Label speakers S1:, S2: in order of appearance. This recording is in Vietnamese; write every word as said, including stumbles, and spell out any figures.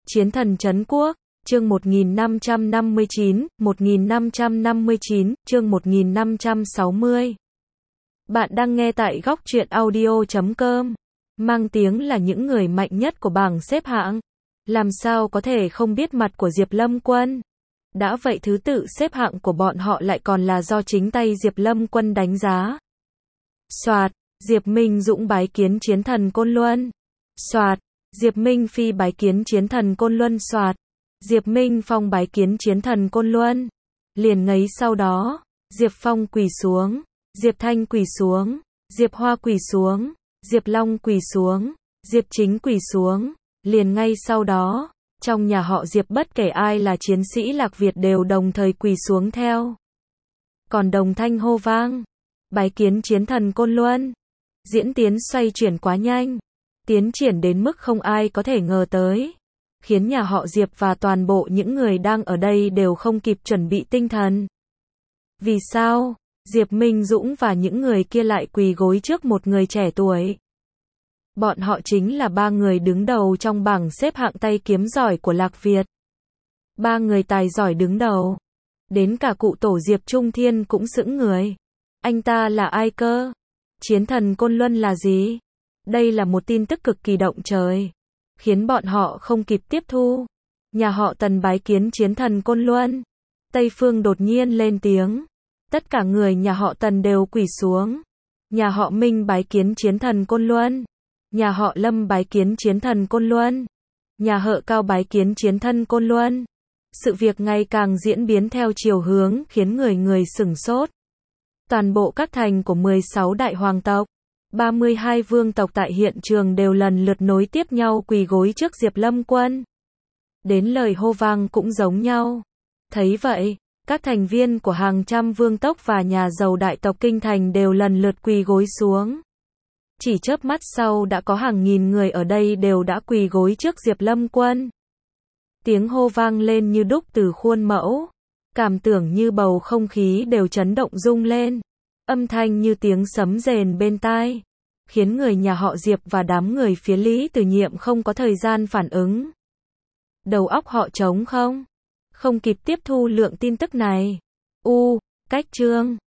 S1: Chiến thần trấn quốc, chương một nghìn năm trăm năm mươi chín, một nghìn năm trăm năm mươi chín, chương một nghìn năm trăm sáu mươi. Bạn đang nghe tại góc truyện audio chấm com, mang tiếng là những người mạnh nhất của bảng xếp hạng. Làm sao có thể không biết mặt của Diệp Lâm Quân? Đã vậy thứ tự xếp hạng của bọn họ lại còn là do chính tay Diệp Lâm Quân đánh giá. Soạt, Diệp Minh Dũng bái kiến chiến thần Côn Luân. Soạt, Diệp Minh Phi bái kiến chiến thần Côn Luân. Soạt, Diệp Minh Phong bái kiến chiến thần Côn Luân. Liền ngấy sau đó, Diệp Phong quỳ xuống, Diệp Thanh quỳ xuống, Diệp Hoa quỳ xuống, Diệp Long quỳ xuống, Diệp Chính quỳ xuống. Liền ngay sau đó, trong nhà họ Diệp bất kể ai là chiến sĩ Lạc Việt đều đồng thời quỳ xuống theo. Còn đồng thanh hô vang, bái kiến chiến thần Côn Luân. Diễn tiến xoay chuyển quá nhanh, tiến triển đến mức không ai có thể ngờ tới, khiến nhà họ Diệp và toàn bộ những người đang ở đây đều không kịp chuẩn bị tinh thần. Vì sao? Diệp Minh Dũng và những người kia lại quỳ gối trước một người trẻ tuổi. Bọn họ chính là ba người đứng đầu trong bảng xếp hạng tay kiếm giỏi của Lạc Việt. Ba người tài giỏi đứng đầu. Đến cả cụ tổ Diệp Trung Thiên cũng sững người. Anh ta là ai cơ? Chiến thần Côn Luân là gì? Đây là một tin tức cực kỳ động trời, khiến bọn họ không kịp tiếp thu. Nhà họ Tần bái kiến chiến thần Côn Luân. Tây Phương đột nhiên lên tiếng. Tất cả người nhà họ Tần đều quỳ xuống. Nhà họ Minh bái kiến chiến thần Côn Luân. Nhà họ Lâm bái kiến chiến thần Côn Luân. Nhà họ Cao bái kiến chiến thần Côn Luân. Sự việc ngày càng diễn biến theo chiều hướng khiến người người sửng sốt. Toàn bộ các thành của mười sáu đại hoàng tộc, ba mươi hai vương tộc tại hiện trường đều lần lượt nối tiếp nhau quỳ gối trước Diệp Lâm Quân. Đến lời hô vang cũng giống nhau. Thấy vậy, các thành viên của hàng trăm vương tộc và nhà giàu đại tộc kinh thành đều lần lượt quỳ gối xuống. Chỉ chớp mắt sau đã có hàng nghìn người ở đây đều đã quỳ gối trước Diệp Lâm Quân. Tiếng hô vang lên như đúc từ khuôn mẫu, cảm tưởng như bầu không khí đều chấn động rung lên. Âm thanh như tiếng sấm rền bên tai, khiến người nhà họ Diệp và đám người phía Lý Từ Nhiệm không có thời gian phản ứng. Đầu óc họ trống không? Không kịp tiếp thu lượng tin tức này. U, cách chương.